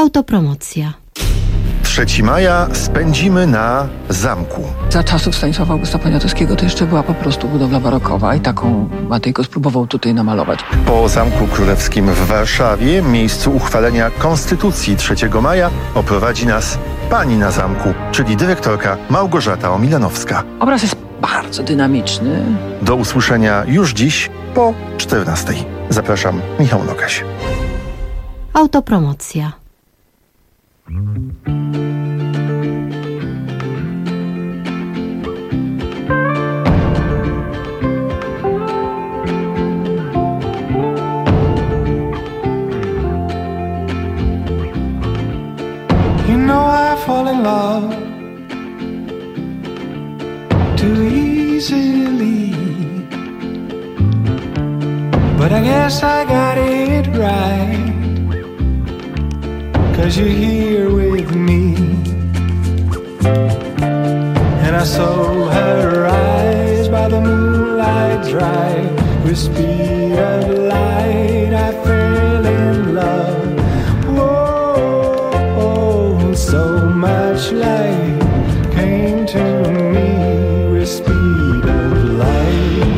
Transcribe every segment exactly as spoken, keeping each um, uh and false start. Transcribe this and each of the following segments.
Autopromocja. trzeciego maja spędzimy na zamku. Za czasów Stanisława Augusta Poniatowskiego to jeszcze była po prostu budowla barokowa i taką Matejko spróbował tutaj namalować. Po Zamku Królewskim w Warszawie, miejscu uchwalenia Konstytucji trzeciego maja, oprowadzi nas pani na zamku, czyli dyrektorka Małgorzata Omilanowska. Obraz jest bardzo dynamiczny. Do usłyszenia już dziś po czternastej. Zapraszam, Michał Nogaś. Autopromocja. You know I fall in love too easily, but I guess I got it right, 'cause you're here with me. And I saw her eyes by the moonlight drive, with speed of light I fell in love. Whoa, so much light came to me with speed of light.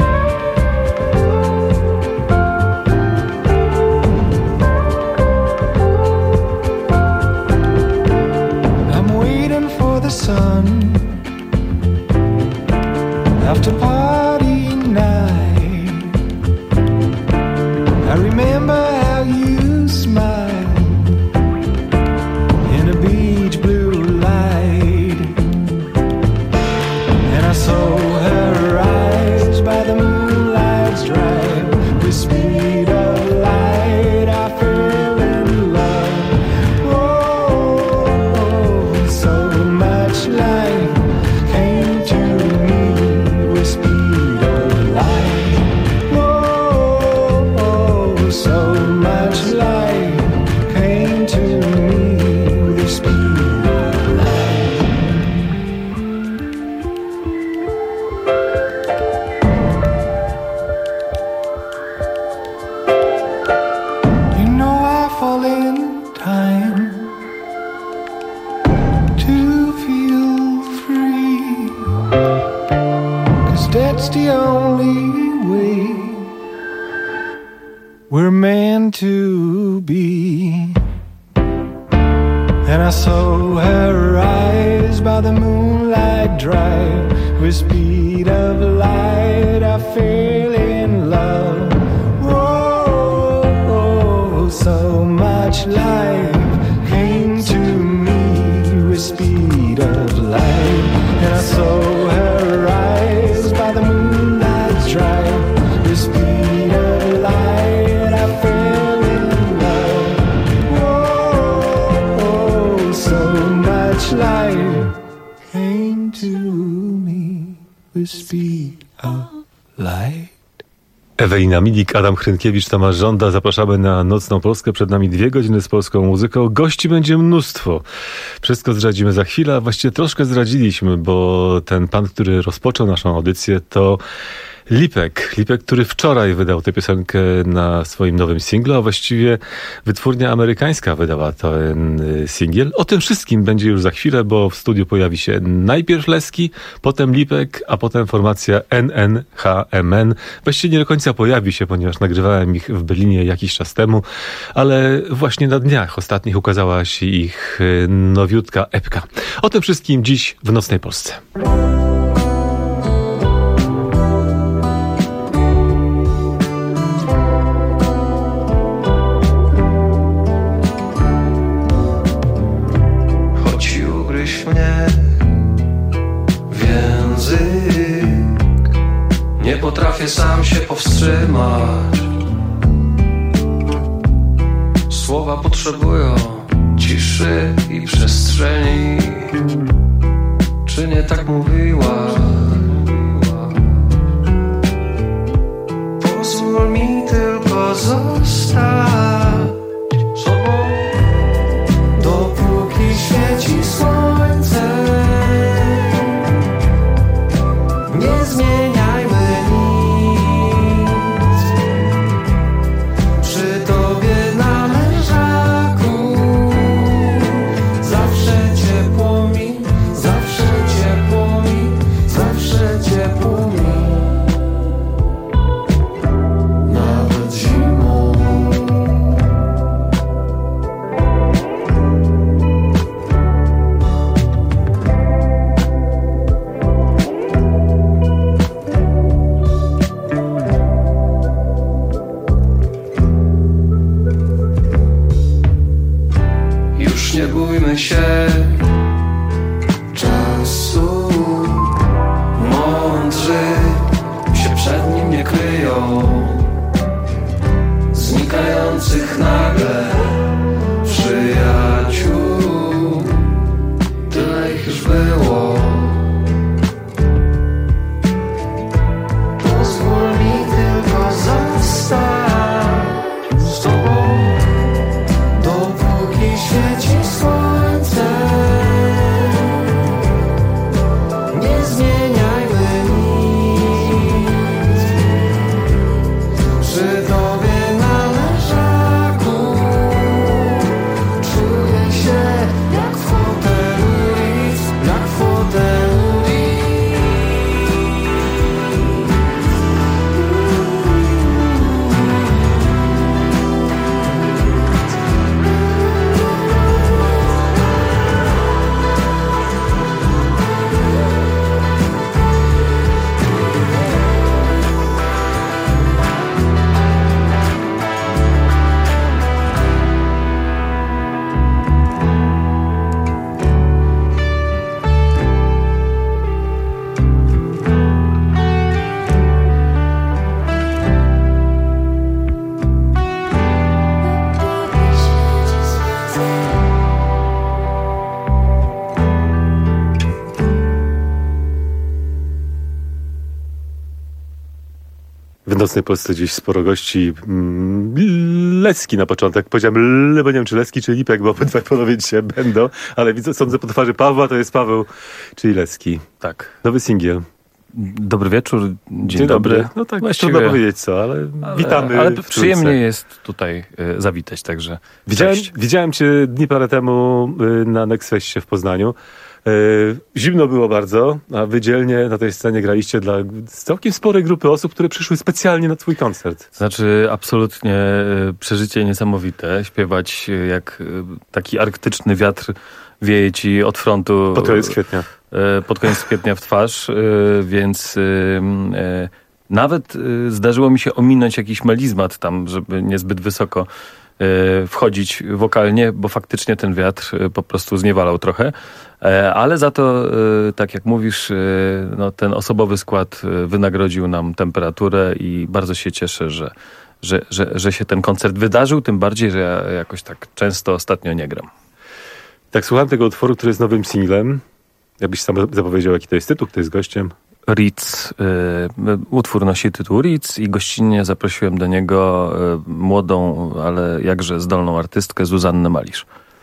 Sun after party night, I remember how you smiled in a beach blue light, and I saw her eyes by the moonlight's drive, with speed of light I fell in love. Oh, so much light came to me with speed of light. Whoa, so much light came to me with speed of light. You know I fall in time to feel free, 'cause that's the only way we're meant to be. And I saw her eyes by the moonlight drive, with speed of light I fell in love. Whoa, so much light came to me with speed of light, and I saw her eyes by the moonlight's drive, with speed of light I fell in love. Whoa, so much light came to me with speed of light. Ewelina Milik, Adam Hrynkiewicz, Tomasz Żąda. Zapraszamy na Nocną Polskę. Przed nami dwie godziny z polską muzyką. Gości będzie mnóstwo. Wszystko zdradzimy za chwilę, a właściwie troszkę zdradziliśmy, bo ten pan, który rozpoczął naszą audycję, to Lipek. Lipek, który wczoraj wydał tę piosenkę na swoim nowym singlu, a właściwie wytwórnia amerykańska wydała ten singiel. O tym wszystkim będzie już za chwilę, bo w studiu pojawi się najpierw Leski, potem Lipek, a potem formacja N N H M N. Właściwie nie do końca pojawi się, ponieważ nagrywałem ich w Berlinie jakiś czas temu, ale właśnie na dniach ostatnich ukazała się ich nowiutka epka. O tym wszystkim dziś w Nocnej Polsce. Nie potrafię sam się powstrzymać. Słowa potrzebują ciszy i przestrzeni. Czy nie tak mówiła? Pozwól mi tylko zostać sobą, dopóki świeci słońce. Nie zmieniajmy nic przy tobie na leżaku. nie bójmy się czasu. Mądrzy się przed nim nie kryją, znikających nagle przyjaciół. Tyle ich już było. Pozwól mi tylko zostać z tobą, dopóki świeci słońce. Nie zmieniajmy nic przy tobie na leżaku. Czuję się jak w fotelu Ritz, jak w fotelu Ritz. W Nocnej Polsce dziś sporo gości. Mm, Leski na początek. Powiedziałem le, bo nie wiem, czy Leski, czy Lipek, bo obydwaj panowie dzisiaj będą. Ale widzę, sądzę po twarzy Pawła, to jest Paweł, czyli Leski. Tak. Nowy singiel. Dobry wieczór, dzień, Dzień dobry. dobry. No tak, Właściwie- trudno powiedzieć co, ale, Ale, witamy ale w przyjemnie trójce. jest tutaj y, zawitać, także Widziałem, cześć. widziałem cię dni parę temu y, na Nexfestie w Poznaniu. Y, Zimno było bardzo, a wy dzielnie na tej scenie graliście dla całkiem sporej grupy osób, które przyszły specjalnie na twój koncert. Znaczy absolutnie y, przeżycie niesamowite. Śpiewać y, jak y, taki arktyczny wiatr wieje ci od frontu. Pod koniec kwietnia. y, Pod koniec kwietnia w twarz, y, więc y, y, nawet y, zdarzyło mi się ominąć jakiś melizmat tam, żeby niezbyt wysoko y, wchodzić wokalnie, bo faktycznie ten wiatr y, po prostu zniewalał trochę. E, Ale za to, y, tak jak mówisz, y, no, ten osobowy skład y, wynagrodził nam temperaturę i bardzo się cieszę, że, że, że, że się ten koncert wydarzył, tym bardziej, że ja jakoś tak często ostatnio nie gram. Tak, słuchałem tego utworu, który jest nowym singlem. Jakbyś sam zapowiedział, jaki to jest tytuł, kto jest gościem? Ritz, y, utwór nosi tytuł Ritz i gościnnie zaprosiłem do niego y, młodą, ale jakże zdolną artystkę Zuzannę Malisz.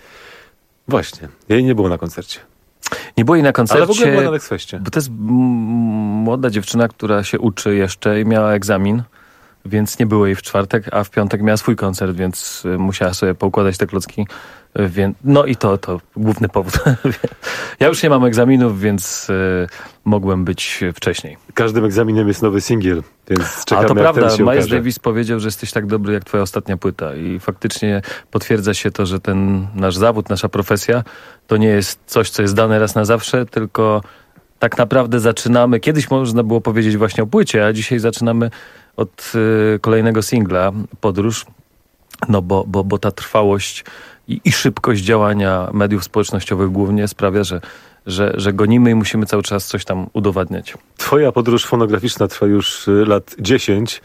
Właśnie, jej nie było na koncercie. Nie było jej na koncercie, Ale w ogóle była na Nexfestie. bo to jest m- młoda dziewczyna, która się uczy jeszcze i miała egzamin, więc nie było jej w czwartek, a w piątek miała swój koncert, więc y, musiała sobie poukładać te klocki. y, Więc, no i to, to główny powód. Ja już nie mam egzaminów, więc y, mogłem być wcześniej. Każdym egzaminem jest nowy singiel, więc czekamy, A to jak prawda, ten się Miles ukaże. Davis powiedział, że jesteś tak dobry jak twoja ostatnia płyta i faktycznie potwierdza się to, że ten nasz zawód, nasza profesja to nie jest coś, co jest dane raz na zawsze, tylko tak naprawdę zaczynamy, kiedyś można było powiedzieć właśnie o płycie, a dzisiaj zaczynamy od y, kolejnego singla, Podróż, no bo, bo, bo ta trwałość i, i szybkość działania mediów społecznościowych głównie sprawia, że, że, że gonimy i musimy cały czas coś tam udowadniać. Twoja podróż fonograficzna trwa już y, lat dziesięć.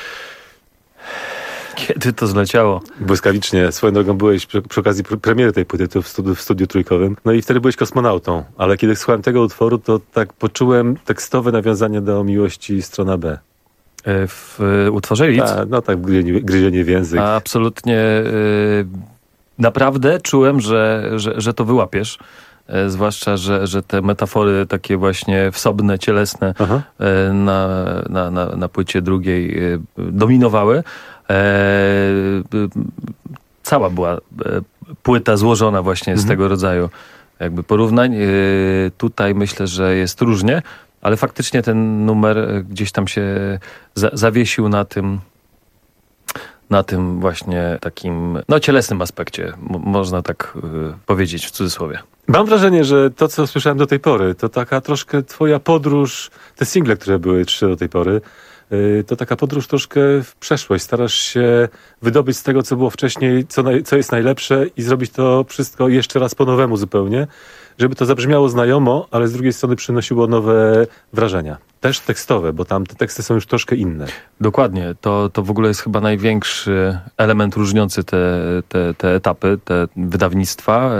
Kiedy to zleciało? Błyskawicznie. Swoją drogą byłeś przy, przy okazji pr- premiery tej płyty tu w studiu, w studiu trójkowym. No i wtedy byłeś kosmonautą. Ale kiedy słuchałem tego utworu, to tak poczułem tekstowe nawiązanie do miłości strona B. E, W e, utworze Ritz? A, no tak, gryzienie, gryzienie w język. A absolutnie y, naprawdę czułem, że, że, że to wyłapiesz. E, zwłaszcza, że, że te metafory takie właśnie wsobne, cielesne Aha. e, na, na, na, na płycie drugiej e, dominowały. E, y, cała była e, płyta złożona właśnie z Mhm. tego rodzaju jakby porównań. E, tutaj myślę, że jest różnie, ale faktycznie ten numer e, gdzieś tam się za, zawiesił na tym na tym właśnie takim, no cielesnym aspekcie, m- można tak y, powiedzieć w cudzysłowie. Mam wrażenie, że to, co słyszałem do tej pory, to taka troszkę twoja podróż, te single, które były trzy do tej pory, y, to taka podróż troszkę w przeszłość. Starasz się wydobyć z tego, co było wcześniej, co, naj, co jest najlepsze i zrobić to wszystko jeszcze raz po nowemu zupełnie, żeby to zabrzmiało znajomo, ale z drugiej strony przynosiło nowe wrażenia. Też tekstowe, bo tam te teksty są już troszkę inne. Dokładnie. To, to w ogóle jest chyba największy element różniący te, te, te etapy, te wydawnictwa,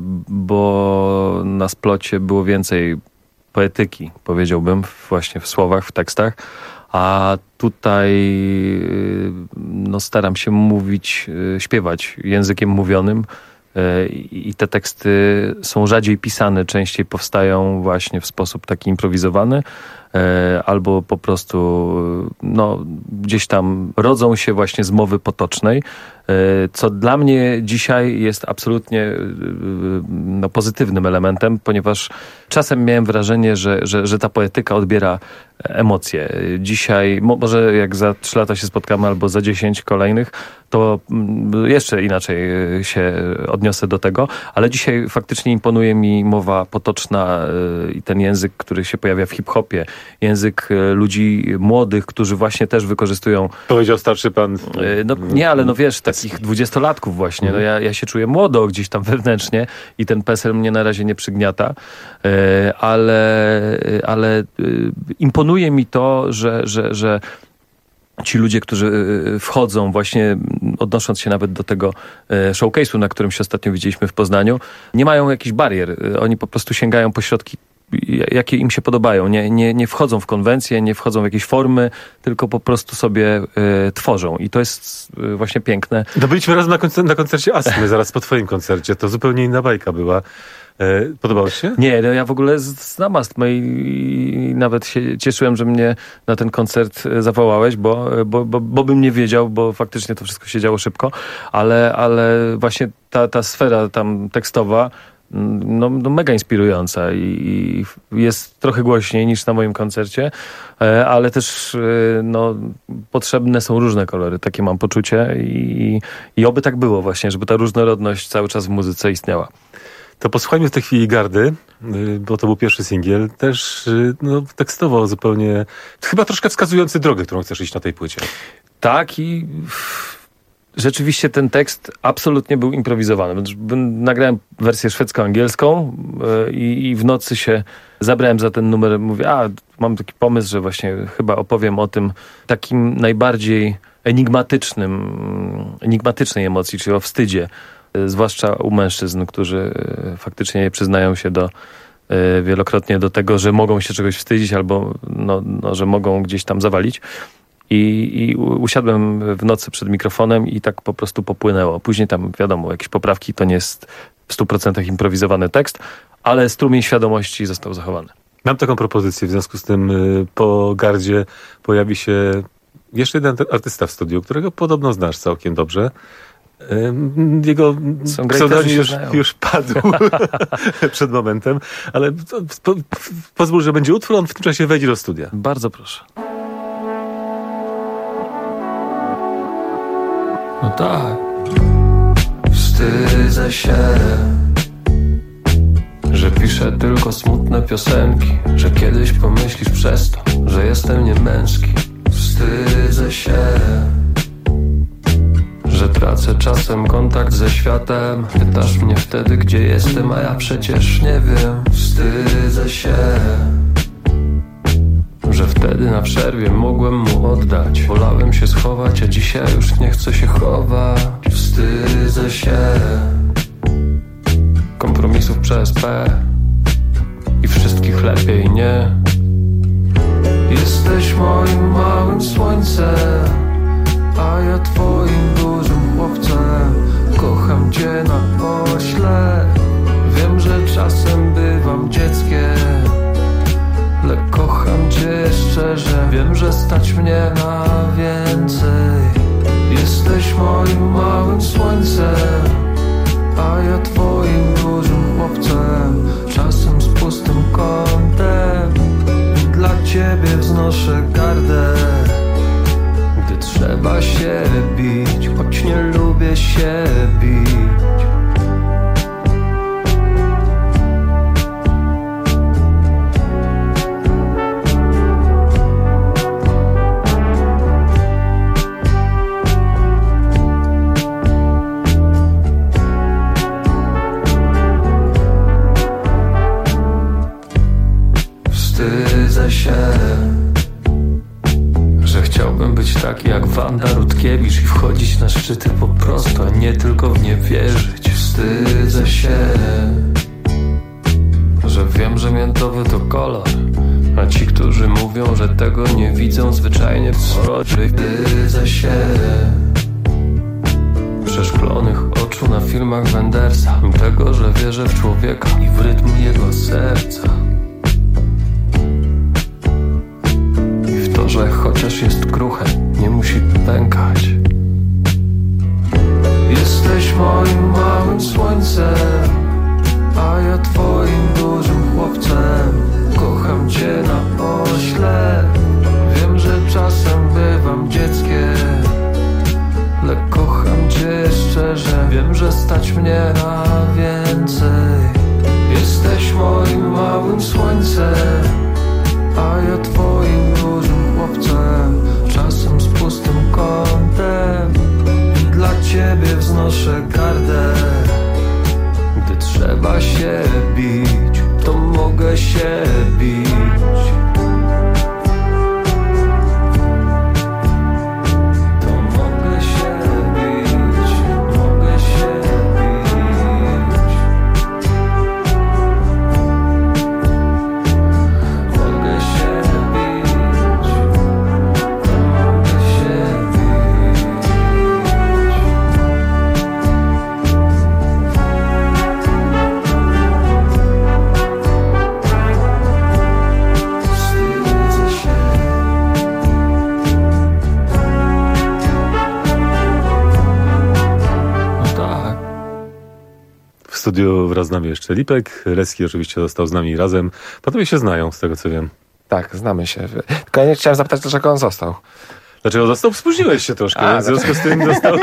bo na Splocie było więcej poetyki, powiedziałbym, właśnie w słowach, w tekstach, a tutaj no, staram się mówić, śpiewać językiem mówionym i te teksty są rzadziej pisane, częściej powstają właśnie w sposób taki improwizowany, albo po prostu no, gdzieś tam rodzą się właśnie z mowy potocznej, co dla mnie dzisiaj jest absolutnie no, pozytywnym elementem, ponieważ czasem miałem wrażenie, że, że, że ta poetyka odbiera emocje. Dzisiaj, może jak za trzy lata się spotkamy albo za dziesięć kolejnych, to jeszcze inaczej się odniosę do tego, ale dzisiaj faktycznie imponuje mi mowa potoczna i ten język, który się pojawia w hip-hopie, język ludzi młodych, którzy właśnie też wykorzystują... Powiedział starszy pan... No nie, ale no wiesz, takich dwudziestolatków właśnie. No ja, ja się czuję młodo gdzieś tam wewnętrznie i ten PESEL mnie na razie nie przygniata, ale, ale imponuje mi to, że, że, że ci ludzie, którzy wchodzą właśnie, odnosząc się nawet do tego showcase'u, na którym się ostatnio widzieliśmy w Poznaniu, nie mają jakichś barier. Oni po prostu sięgają po środki, jakie im się podobają. Nie, nie, nie wchodzą w konwencje, nie wchodzą w jakieś formy, tylko po prostu sobie y, tworzą. I to jest y, właśnie piękne. No byliśmy razem na, koncer- na koncercie Astmy, zaraz po twoim koncercie. To zupełnie inna bajka była. E, podobało ci się? Nie, no ja w ogóle znam Astmę i, i nawet się cieszyłem, że mnie na ten koncert zawołałeś, bo, bo, bo, bo bym nie wiedział, bo faktycznie to wszystko się działo szybko, ale, ale właśnie ta, ta sfera tam tekstowa No, no mega inspirująca i, i jest trochę głośniej niż na moim koncercie, ale też no, potrzebne są różne kolory, takie mam poczucie i, i oby tak było właśnie, żeby ta różnorodność cały czas w muzyce istniała. To posłuchajmy w tej chwili Gardy, bo to był pierwszy singiel, też no, tekstowo zupełnie, chyba troszkę wskazujący drogę, którą chcesz iść na tej płycie. Tak i... Rzeczywiście ten tekst absolutnie był improwizowany. Nagrałem wersję szwedzko-angielską i, i w nocy się zabrałem za ten numer. Mówię, a mam taki pomysł, że właśnie chyba opowiem o tym takim najbardziej enigmatycznym, enigmatycznej emocji, czyli o wstydzie. Zwłaszcza u mężczyzn, którzy faktycznie przyznają się do wielokrotnie do tego, że mogą się czegoś wstydzić albo no, no, że mogą gdzieś tam zawalić. I, I usiadłem w nocy przed mikrofonem i tak po prostu popłynęło. Później tam, wiadomo, jakieś poprawki, to nie jest w stu procentach improwizowany tekst, ale strumień świadomości został zachowany. Mam taką propozycję, w związku z tym po Gardzie pojawi się jeszcze jeden artysta w studiu, którego podobno znasz całkiem dobrze. Jego pseudonim już, już padł przed momentem, ale po, pozwól, że będzie utwór, on w tym czasie wejdzie do studia. Bardzo proszę. No tak. Wstydzę się, że piszę tylko smutne piosenki, że kiedyś pomyślisz przez to, że jestem niemęski. Wstydzę się, że tracę czasem kontakt ze światem. Pytasz mnie wtedy, gdzie jestem, a ja przecież nie wiem. Wstydzę się, że wtedy na przerwie mogłem mu oddać. Wolałem się schować, a dzisiaj już nie chcę się chować. Wstydzę się kompromisów przez P i wszystkich lepiej nie. Jesteś moim małym słońcem, a ja twoim dużym chłopcem. Kocham cię na ośle, wiem, że czasem bywam dzieckiem, ale kocham cię szczerze, wiem, że stać mnie na więcej. Jesteś moim małym słońcem, a ja twoim dużym chłopcem. Czasem z pustym kątem dla ciebie wznoszę gardę, gdy trzeba się bić, choć nie lubię się bić. Wanda Rutkiewicz i wchodzić na szczyty po prostu, a nie tylko w nie wierzyć. Wstydzę się, że wiem, że miętowy to kolor, a ci, którzy mówią, że tego nie widzą, zwyczajnie wschodzi. Wstydzę się przeszklonych oczu na filmach Wendersa i tego, że wierzę w człowieka i w rytm jego serca. I w to, że chociaż jest kruche, nie musi pękać. Jesteś moim małym słońcem, a ja twoim dużym chłopcem. Kocham cię na ośle. Wiem, że czasem bywam dzieckiem, lecz kocham cię szczerze. Wiem, że stać mnie na więcej. Jesteś moim małym słońcem, a ja twoim dużym chłopcem. Czasem z pustym kątem i dla ciebie wznoszę gardę. Gdy trzeba się bić, to mogę się bić. To mogę się bić, mogę się bić. Mogę się bić, to mogę się bić. Wstydzę się. No tak. W studiu wraz z nami jeszcze Lipek. Reski oczywiście został z nami razem. Panowie się znają, z tego co wiem. Tak, znamy się. Tylko ja nie chciałem zapytać, dlaczego on został. Dlaczego został? Spóźniłeś się troszkę, A, więc w związku z tym został...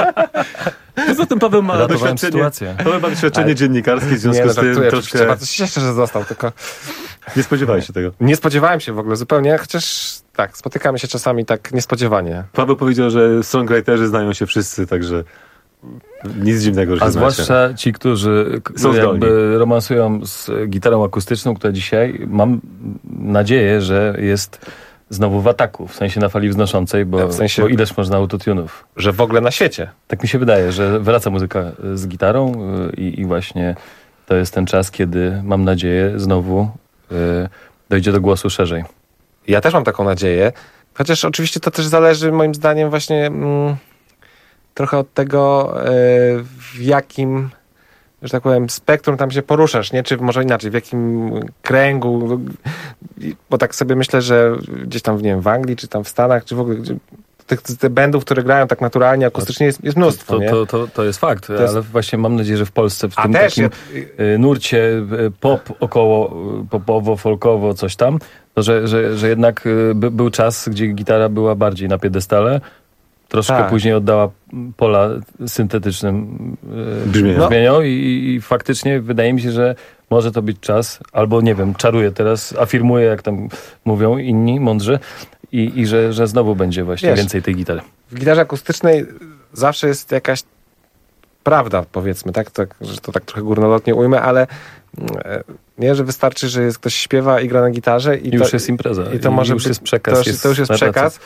Poza tym Paweł ma Ratowałem doświadczenie, sytuację. Paweł ma doświadczenie Ale- dziennikarskie, w związku Nie, no, z tym żartuję, troszkę... troszkę... bardzo się cieszę, że został, tylko Nie spodziewałeś się tego. nie spodziewałem się w ogóle zupełnie, chociaż tak, spotykamy się czasami tak niespodziewanie. Paweł powiedział, że songwriterzy znają się wszyscy, także nic dziwnego, że się A znacie. zwłaszcza ci, którzy k- Są zdolni. jakby romansują z gitarą akustyczną, która dzisiaj, mam nadzieję, że jest znowu w ataku, w sensie na fali wznoszącej, bo, W sensie- bo ileż można autotunów. Że w ogóle na świecie. Tak mi się wydaje, że wraca muzyka z gitarą y, i, i właśnie to jest ten czas, kiedy mam nadzieję znowu y, dojdzie do głosu szerzej. Ja też mam taką nadzieję, chociaż oczywiście to też zależy moim zdaniem właśnie mm, trochę od tego, e, w jakim, że tak powiem, spektrum tam się poruszasz, nie? Czy może inaczej, w jakim kręgu, bo tak sobie myślę, że gdzieś tam, nie wiem, w Anglii, czy tam w Stanach, czy w ogóle gdzie, tych, tych bandów, które grają tak naturalnie, akustycznie jest, jest mnóstwo, To, nie? to, to, to jest fakt, jest- ale właśnie mam nadzieję, że w Polsce w A tym też takim ja- y, nurcie y, pop około y, popowo, folkowo, coś tam, to że, że, że jednak y, by, był czas, gdzie gitara była bardziej na piedestale, troszkę Tak. później oddała pola syntetycznym y, Brzmieniom. no. brzmieniom i, i faktycznie wydaje mi się, że może to być czas, albo nie wiem, czaruję teraz, afirmuję, jak tam mówią inni mądrzy, i, i że, że znowu będzie właśnie Wiesz, więcej tej gitary. w gitarze akustycznej zawsze jest jakaś prawda, powiedzmy, tak? tak że to tak trochę górnolotnie ujmę, ale e, nie, że wystarczy, że jest, ktoś śpiewa i gra na gitarze i, I już to, jest impreza. i to I może już być, jest przekaz, To już jest to już jest narracja. przekaz.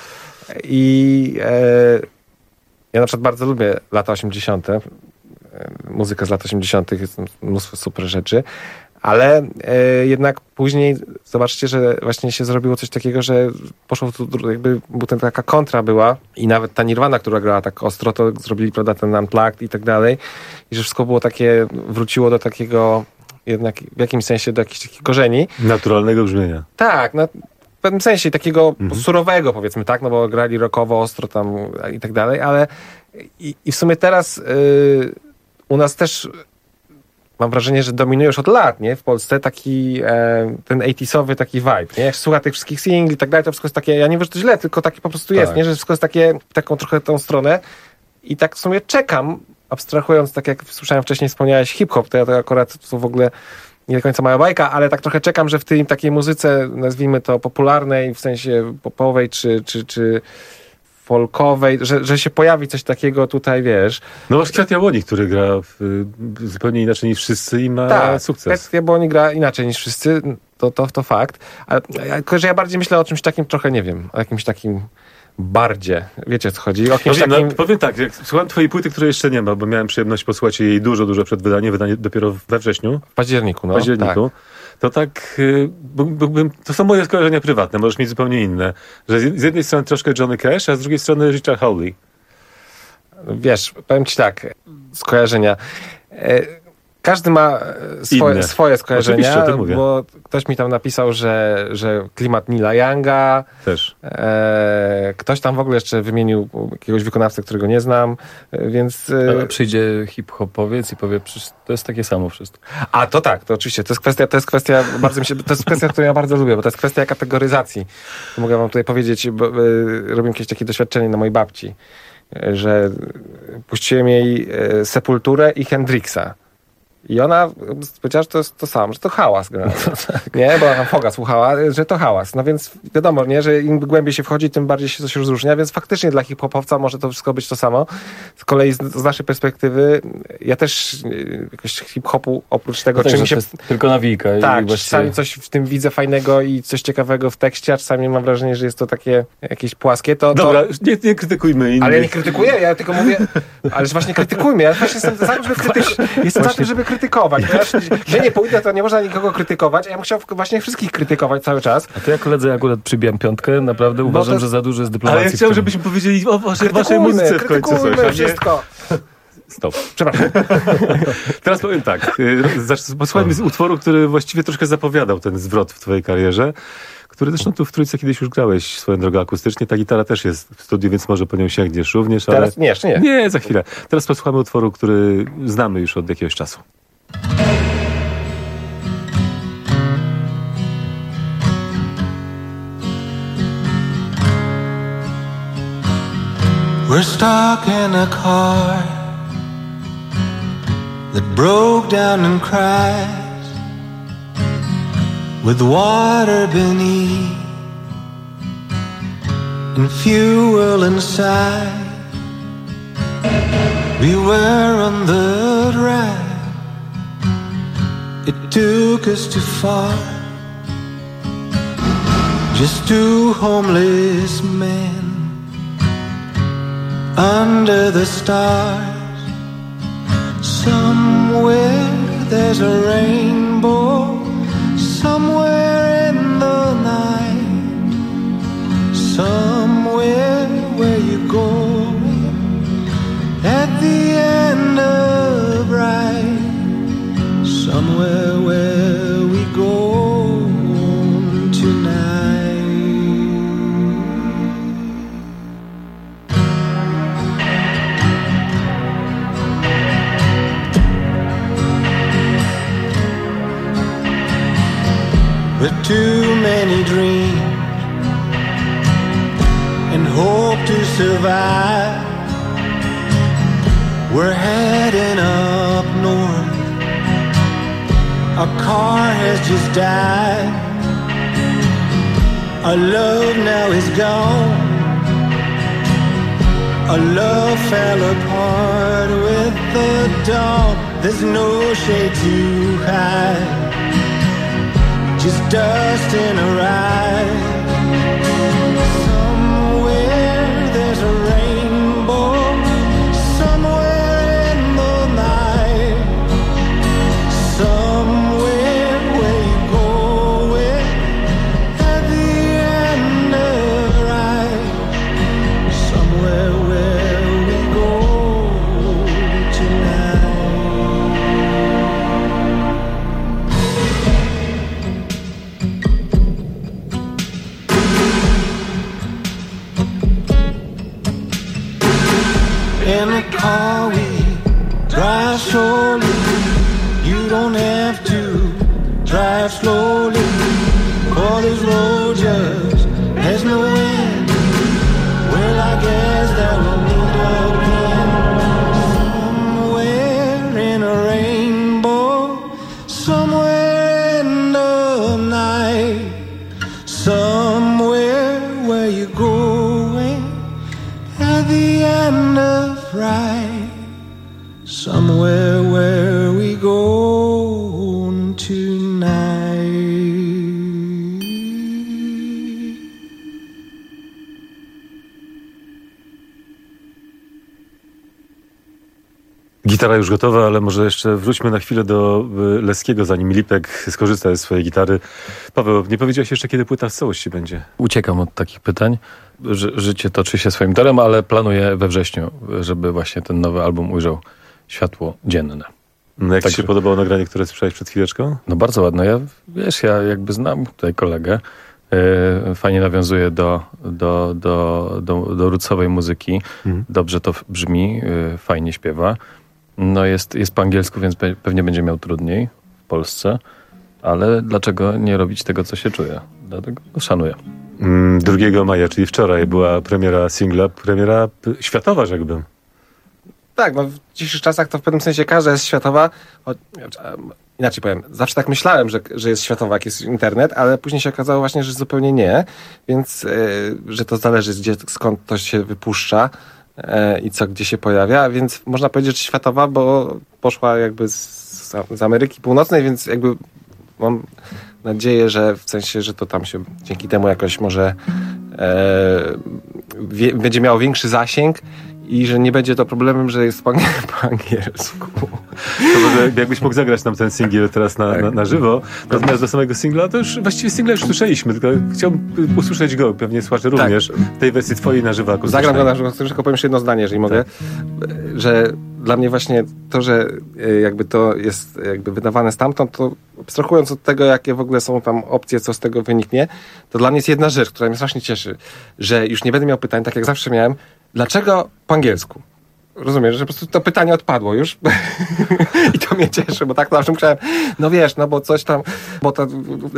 I e, ja na przykład bardzo lubię lata osiemdziesiąte. E, muzykę z lat osiemdziesiątych, jest mnóstwo super rzeczy. Ale e, jednak później zobaczcie, że właśnie się zrobiło coś takiego, że poszło tu, dru- jakby bo ten, taka kontra była i nawet ta Nirvana, która grała tak ostro, to zrobili, prawda, ten Unplugged i tak dalej. I że wszystko było takie, wróciło do takiego jednak w jakimś sensie do jakichś takich korzeni. Naturalnego brzmienia. Tak, no, w pewnym sensie takiego Mhm. surowego, powiedzmy, tak, no bo grali rockowo, ostro tam i tak dalej, ale i, i w sumie teraz y, u nas też mam wrażenie, że dominuje już od lat, nie, w Polsce taki e, ten osiemdziesiątowy taki vibe, nie, jak się słucha tych wszystkich singli i tak dalej, to wszystko jest takie, ja nie wiem, że to źle, tylko takie po prostu jest, Tak. nie, że wszystko jest takie, taką trochę tą stronę i tak w sumie czekam, abstrahując, tak jak słyszałem wcześniej, wspomniałeś hip-hop, to ja to akurat to w ogóle nie do końca moja bajka, ale tak trochę czekam, że w tej takiej muzyce, nazwijmy to popularnej, w sensie popowej czy, czy, czy folkowej, że, że się pojawi coś takiego tutaj, wiesz. No masz Kwiat Jabłoni, który gra w, y, zupełnie inaczej niż wszyscy i ma Tak, sukces. kwestia, bo oni gra inaczej niż wszyscy, to, to, to fakt. Ale ja- tylko, że ja bardziej myślę o czymś takim trochę, nie wiem, o jakimś takim Bardzie. Wiecie, o co chodzi? O kimś Powiem, takim... no, powiem tak, jak słucham twojej płyty, której jeszcze nie ma, bo miałem przyjemność posłuchać jej dużo, dużo przed wydaniem, wydanie dopiero we wrześniu, W październiku, no. w październiku, Tak. to tak, y, byłbym, to są moje skojarzenia prywatne, możesz mieć zupełnie inne, że z z jednej strony troszkę Johnny Cash, a z drugiej strony Richard Hawley. Wiesz, powiem ci tak, skojarzenia. E, Każdy ma e, swoje, Inne. swoje skojarzenia, Oczywiście, o tym mówię. bo ktoś mi tam napisał, że, że klimat Neila Younga, Też. e, ktoś tam w ogóle jeszcze wymienił jakiegoś wykonawcę, którego nie znam, e, więc... E, Ale przyjdzie hip-hopowiec i powie, przecież to jest takie samo wszystko. a to tak, to oczywiście, to jest kwestia, to jest kwestia, bardzo mi się, to jest kwestia, którą ja bardzo lubię, bo to jest kwestia kategoryzacji. Mogę wam tutaj powiedzieć, bo e, robiłem jakieś takie doświadczenie na mojej babci, e, że puściłem jej e, Sepulturę i Hendrixa. I ona powiedziała, że to jest to samo, że to hałas gra. Nie, bo ona Foga słuchała, że to hałas. No więc wiadomo, nie, że im głębiej się wchodzi, tym bardziej się coś rozróżnia, więc faktycznie dla hip-hopowca może to wszystko być to samo. Z kolei z, z naszej perspektywy, ja też y, jakoś hip-hopu oprócz tego, No tak, czym że mi się... to jest tylko nawika. Tak, i właściwie... czasami coś w tym widzę fajnego i coś ciekawego w tekście, a czasami mam wrażenie, że jest to takie jakieś płaskie. To, Dobra, to... nie, nie krytykujmy innych. Ale ja nie krytykuję, ja tylko mówię, ależ właśnie krytykujmy. Ja właśnie jestem za tym, żeby, krytyk... jestem za tym, żeby krytykować. Ponieważ gdzie nie pójdę, to nie można nikogo krytykować, a ja bym chciał właśnie wszystkich krytykować cały czas. A to ja koledze akurat przybijam piątkę, naprawdę uważam, to- że za dużo jest dyplomacji. Ale ja w chciałem, tym. żebyśmy powiedzieli o waszej, waszej Krytykujmy, muzyce w końcu coś. krytykujmy a nie- wszystko. Stop. Przepraszam. Teraz powiem tak. y, zacz- Posłuchajmy z utworu, który właściwie troszkę zapowiadał ten zwrot w twojej karierze, który zresztą tu w Trójce kiedyś już grałeś swoją drogą akustycznie. Ta gitara też jest w studiu, więc może po nią sięgniesz również, ale... Teraz nie, jeszcze nie. Nie, za chwilę. Teraz posłuchamy utworu, który znamy już od jakiegoś czasu. We're stuck in a car that broke down and crashed with water beneath and fuel inside. We were on the drive, it took us too far. Just two homeless men under the stars. Somewhere there's a rainbow, somewhere in the night, somewhere where you go at the end of ride, somewhere where we go tonight. With too many dreams and hope to survive, we're heading up north. Our car has just died. Our love now is gone. Our love fell apart with the dawn. There's no shade to hide, just dust in a ride. Somewhere there's a rainbow, somewhere in the night, somewhere where you go at the end of the ride, somewhere where we go tonight. In a car we drive slowly. You don't have to drive slowly, for this road just has no end. Well, I guess that we'll meet again somewhere in a rainbow, somewhere in the night, somewhere where you're going at the end of right, somewhere where we go tonight. Gitara już gotowa, ale może jeszcze wróćmy na chwilę do Leskiego, zanim Lipek skorzysta ze swojej gitary. Paweł, nie powiedziałeś jeszcze, kiedy płyta w całości będzie? Uciekam od takich pytań. Ży- życie toczy się swoim torem, ale planuję we wrześniu, żeby właśnie ten nowy album ujrzał światło dzienne. No jak Tak, ci się że- podobało nagranie, które słyszałeś przed chwileczką? No bardzo ładne. Ja, wiesz, ja jakby znam tutaj kolegę. Yy, fajnie nawiązuje do, do, do, do, do rootowej muzyki. Mhm. Dobrze to brzmi, yy, fajnie śpiewa. No jest, jest po angielsku, więc pe- pewnie będzie miał trudniej w Polsce. Ale dlaczego nie robić tego, co się czuje? Dlatego go szanuję. Mm, drugiego maja, czyli wczoraj, była premiera singla, premiera p- światowa, rzekłbym. Tak, no w dzisiejszych czasach to w pewnym sensie każda jest światowa. Choć, em, inaczej powiem, zawsze tak myślałem, że, że jest światowa, jak jest internet, ale później się okazało właśnie, że zupełnie nie. Więc, e, że to zależy, gdzie, skąd to się wypuszcza e, i co, gdzie się pojawia. Więc można powiedzieć, że światowa, bo poszła jakby z, z Ameryki Północnej, więc jakby mam nadzieję, że w sensie, że to tam się dzięki temu jakoś może e, wie, będzie miało większy zasięg i że nie będzie to problemem, że jest po, angiel- po angielsku. To może jakbyś mógł zagrać nam ten singiel teraz na, Tak. na, na żywo. Natomiast do samego singla, to już właściwie singla już słyszeliśmy, tylko chciałbym usłyszeć go, pewnie słuchacze również, w tej wersji twojej na żywo akustycznej. Zagram go na żywo, tylko powiem jeszcze jedno zdanie, jeżeli mogę, że dla mnie właśnie to, że e, jakby to jest jakby wydawane stamtąd, to abstrahując od tego, jakie w ogóle są tam opcje, co z tego wyniknie, to dla mnie jest jedna rzecz, która mnie strasznie cieszy, że już nie będę miał pytań, tak jak zawsze miałem, dlaczego po angielsku? Rozumiesz, że po prostu to pytanie odpadło już i to mnie cieszy, bo tak zawsze musiałem, no wiesz, no bo coś tam, bo to,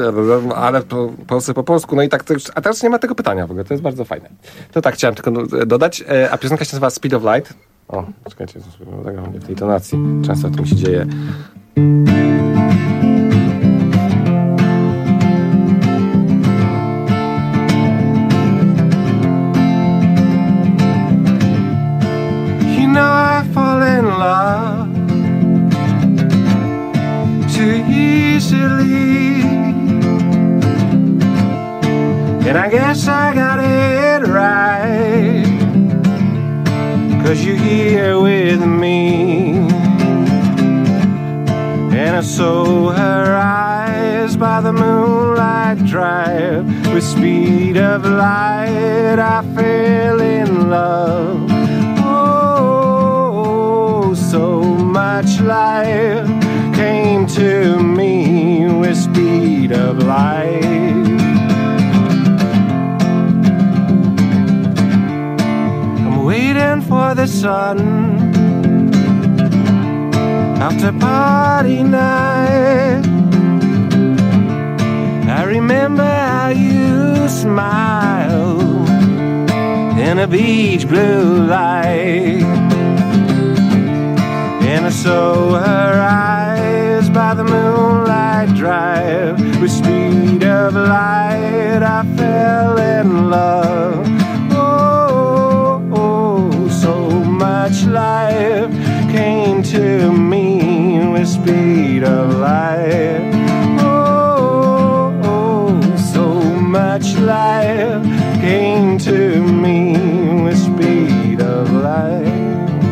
ale po, po, po polsku, no i tak, to już, a teraz nie ma tego pytania w ogóle, to jest bardzo fajne. To tak chciałem tylko dodać, e, a piosenka się nazywa Speed of Light. O, czekajcie, zagram w tej tonacji, często to mi się dzieje. You know I fall in love too easily, and I guess I got it right, 'cause you're here with me, and I saw her eyes by the moonlight drive. With speed of light I fell in love. Oh, so much life came to me with speed of light. I'm waiting for the sun after party night. I remember how you smiled in a beach blue light, and I saw her eyes by the moonlight drive. With speed of light I fell in love. Oh, oh, so much life came to me with speed of light. Oh, oh, so much life came to me with speed of light.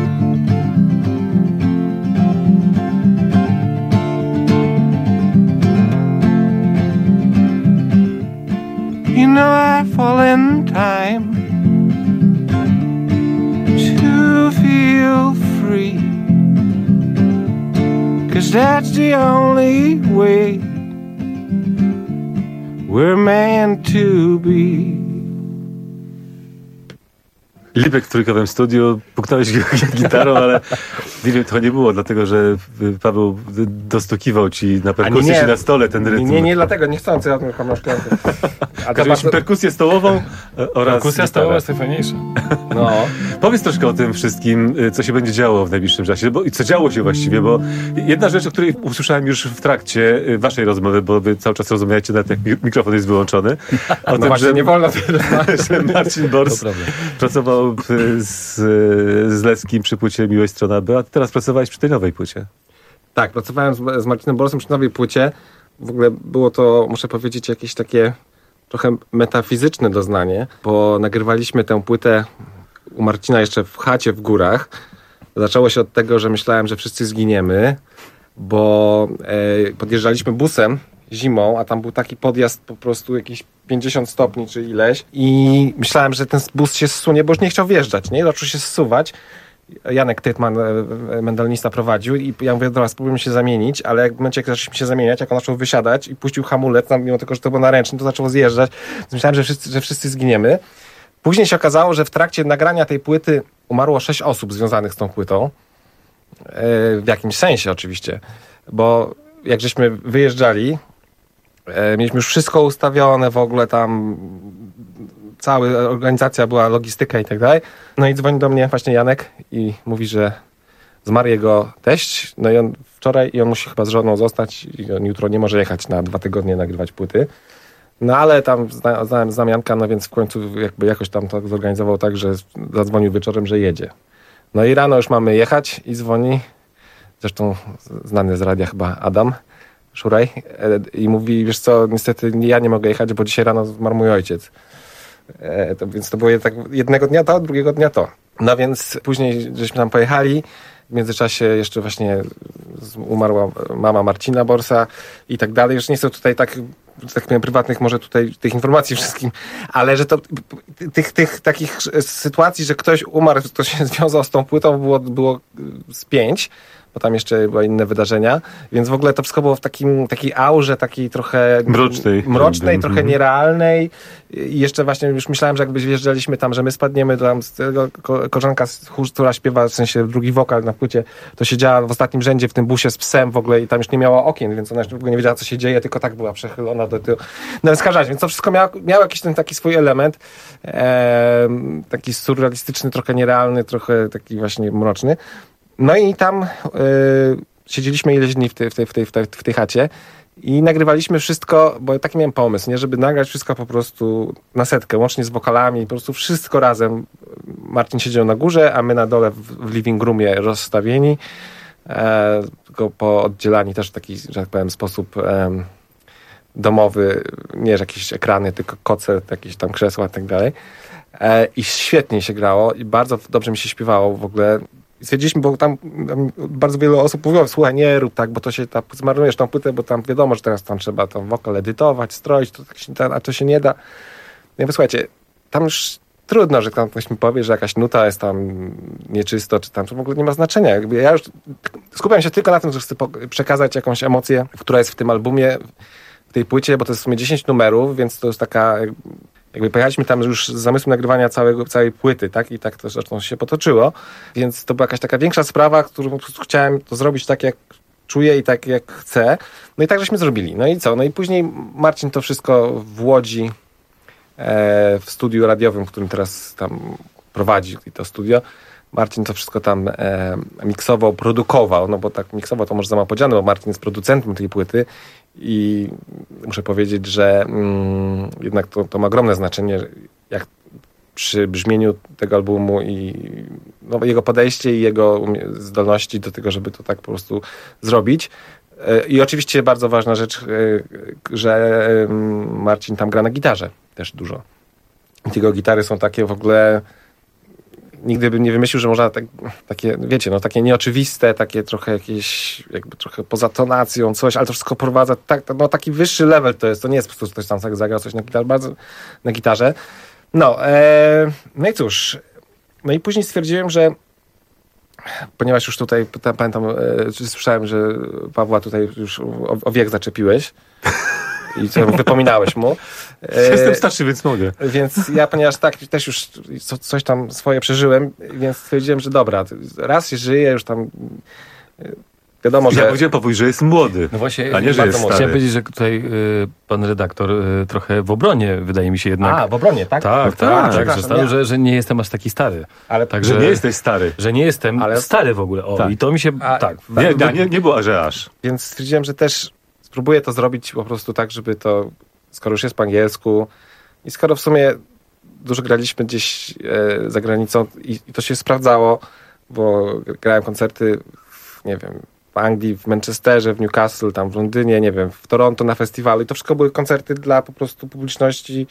You know I fall in time to feel free, 'cause that's the only way we're meant to be. Lipek w trójkowym studiu, puknąłeś gitarą, ale to nie było dlatego, że Paweł dostukiwał ci na perkusji czy na stole ten rytm. Nie, nie, nie dlatego, niechcący, ja mam szklankę. A Pokażesz masz mi perkusję stołową oraz Perkusja stołowa gitarę. jest najfajniejsza. No. Powiedz troszkę o tym wszystkim, co się będzie działo w najbliższym czasie, bo, i co działo się właściwie, bo jedna rzecz, o której usłyszałem już w trakcie waszej rozmowy, bo wy cały czas rozmawiacie, nawet jak mikrofon jest wyłączony, o No tym, właśnie, że, nie wolno że Marcin Bors pracował z, z Leskim przy płycie Miłość Strona B, a ty teraz pracowałeś przy tej nowej płycie. Tak, pracowałem z, z Marcinem Borsem przy nowej płycie. W ogóle było to, muszę powiedzieć, jakieś takie trochę metafizyczne doznanie, bo nagrywaliśmy tę płytę u Marcina jeszcze w chacie w górach Zaczęło się od tego, że myślałem, że wszyscy zginiemy, bo e, podjeżdżaliśmy busem zimą, a tam był taki podjazd po prostu jakieś pięćdziesiąt stopni czy ileś i myślałem, że ten bus się zsunie, bo już nie chciał wjeżdżać, nie? Zaczął się zsuwać. Janek Tytman, mendelnista, prowadził i ja mówię, dobra, spróbujmy się zamienić, ale jak w momencie, jak zaczęliśmy się zamieniać, jak on zaczął wysiadać i puścił hamulec, tam, mimo tego, że to było na ręcznym, to zaczęło zjeżdżać. Myślałem, że wszyscy, że wszyscy zginiemy. Później się okazało, że w trakcie nagrania tej płyty umarło sześć osób związanych z tą płytą. W jakimś sensie oczywiście, bo jak żeśmy wyjeżdżali, mieliśmy już wszystko ustawione, w ogóle tam cała organizacja była, logistyka i tak dalej. No i dzwoni do mnie właśnie Janek i mówi, że zmarł jego teść, no i on wczoraj i on musi chyba z żoną zostać i on jutro nie może jechać na dwa tygodnie nagrywać płyty. No ale tam zna, znałem znam Janka, no więc w końcu jakby jakoś tam to zorganizował tak, że zadzwonił wieczorem, że jedzie. No i rano już mamy jechać i dzwoni, zresztą znany z radia chyba Adam Szuraj i mówi, wiesz co, niestety ja nie mogę jechać, bo dzisiaj rano zmarł mój ojciec. E, to, więc to było tak jednego dnia to, drugiego dnia to. No więc później żeśmy tam pojechali, w międzyczasie jeszcze właśnie umarła mama Marcina Borsa i tak dalej. Już nie chcę tutaj tak, tak powiem, prywatnych może tutaj tych informacji wszystkim, ale że to tych, tych takich sytuacji, że ktoś umarł, kto się związał z tą płytą, było, było z pięć, bo tam jeszcze były inne wydarzenia, więc w ogóle to wszystko było w takim, takiej aurze, takiej trochę mrocznej, mrocznej mm-hmm. trochę nierealnej i jeszcze właśnie już myślałem, że jakby wjeżdżaliśmy tam, że my spadniemy tam z tego, koleżanka, która śpiewa, w sensie drugi wokal na płycie, to siedziała w ostatnim rzędzie w tym busie z psem w ogóle i tam już nie miała okien, więc ona już w ogóle nie wiedziała, co się dzieje, tylko tak była przechylona do tyłu. No więc w każdym razie, więc to wszystko miało, miało jakiś ten taki swój element, e, taki surrealistyczny, trochę nierealny, trochę taki właśnie mroczny. No i tam y, siedzieliśmy ileś dni w tej, w, tej, w, tej, w, tej, w tej chacie i nagrywaliśmy wszystko, bo taki miałem pomysł, nie, żeby nagrać wszystko po prostu na setkę, łącznie z wokalami, po prostu wszystko razem. Marcin siedział na górze, a my na dole w, w living roomie rozstawieni, e, tylko pooddzielani też w taki, że tak powiem, sposób e, domowy, nie że jakieś ekrany, tylko koce, jakieś tam krzesła i tak dalej. E, I świetnie się grało i bardzo dobrze mi się śpiewało w ogóle. I stwierdziliśmy, bo tam, tam bardzo wiele osób mówiło, słuchaj, nie rób tak, bo to się tam zmarnujesz tą płytę, bo tam wiadomo, że teraz tam trzeba tam wokal edytować, stroić, to tak się, a to się nie da. Ja mówię, słuchajcie, tam już trudno, że tam ktoś mi powie, że jakaś nuta jest tam nieczysto, czy tam, to w ogóle nie ma znaczenia. Jakby ja już skupiam się tylko na tym, że chcę przekazać jakąś emocję, która jest w tym albumie, w tej płycie, bo to jest w sumie dziesięć numerów, więc to jest taka... Jakby pojechaliśmy tam już z zamysłem nagrywania całego, całej płyty, tak? I tak to zresztą się potoczyło. Więc to była jakaś taka większa sprawa, którą po prostu chciałem to zrobić tak, jak czuję i tak, jak chcę. No i tak żeśmy zrobili. No i co? No i później Marcin to wszystko w Łodzi, e, w studiu radiowym, w którym teraz tam prowadzi to studio. Marcin to wszystko tam e, miksował, produkował, no bo tak miksował to może za mało powiedziane, bo Marcin jest producentem tej płyty i muszę powiedzieć, że mm, jednak to, to ma ogromne znaczenie, jak przy brzmieniu tego albumu i no, jego podejście i jego zdolności do tego, żeby to tak po prostu zrobić. E, I oczywiście bardzo ważna rzecz, e, że e, Marcin tam gra na gitarze też dużo. I jego gitary są takie w ogóle... Nigdy bym nie wymyślił, że można tak, takie, wiecie, no takie nieoczywiste, takie trochę jakieś, jakby trochę poza tonacją, coś, ale to wszystko prowadza, tak, no taki wyższy level to jest, to nie jest po prostu ktoś tam tak zagrał coś na gitarze, bardzo na gitarze. No, e, no i cóż, no i później stwierdziłem, że ponieważ już tutaj, pamiętam, e, słyszałem, że Pawła tutaj już o, o wiek zaczepiłeś, i co wypominałeś mu. Jestem starszy, więc mogę. Więc ja, ponieważ tak też już co, coś tam swoje przeżyłem, więc stwierdziłem, że dobra, raz się żyje, już tam wiadomo, że... Ja powiedziałem Pawłu, że jest młody, no właśnie, a nie, że jest stary. Chciałem powiedzieć, że tutaj y, pan redaktor y, trochę w obronie, wydaje mi się jednak. A, w obronie, tak? Tak, tak, tak, tak że, stary, że, że nie jestem aż taki stary. Ale tak, że nie jesteś stary. Że nie jestem ale... stary w ogóle. O, tak. i to mi się... A, tak. Nie, nie, nie, nie było, że aż. Więc stwierdziłem, że też spróbuję to zrobić po prostu tak, żeby to, skoro już jest po angielsku i skoro w sumie dużo graliśmy gdzieś e, za granicą i, i to się sprawdzało, bo grałem koncerty, w, nie wiem, w Anglii, w Manchesterze, w Newcastle, tam w Londynie, nie wiem, w Toronto na festiwalu i to wszystko były koncerty dla po prostu publiczności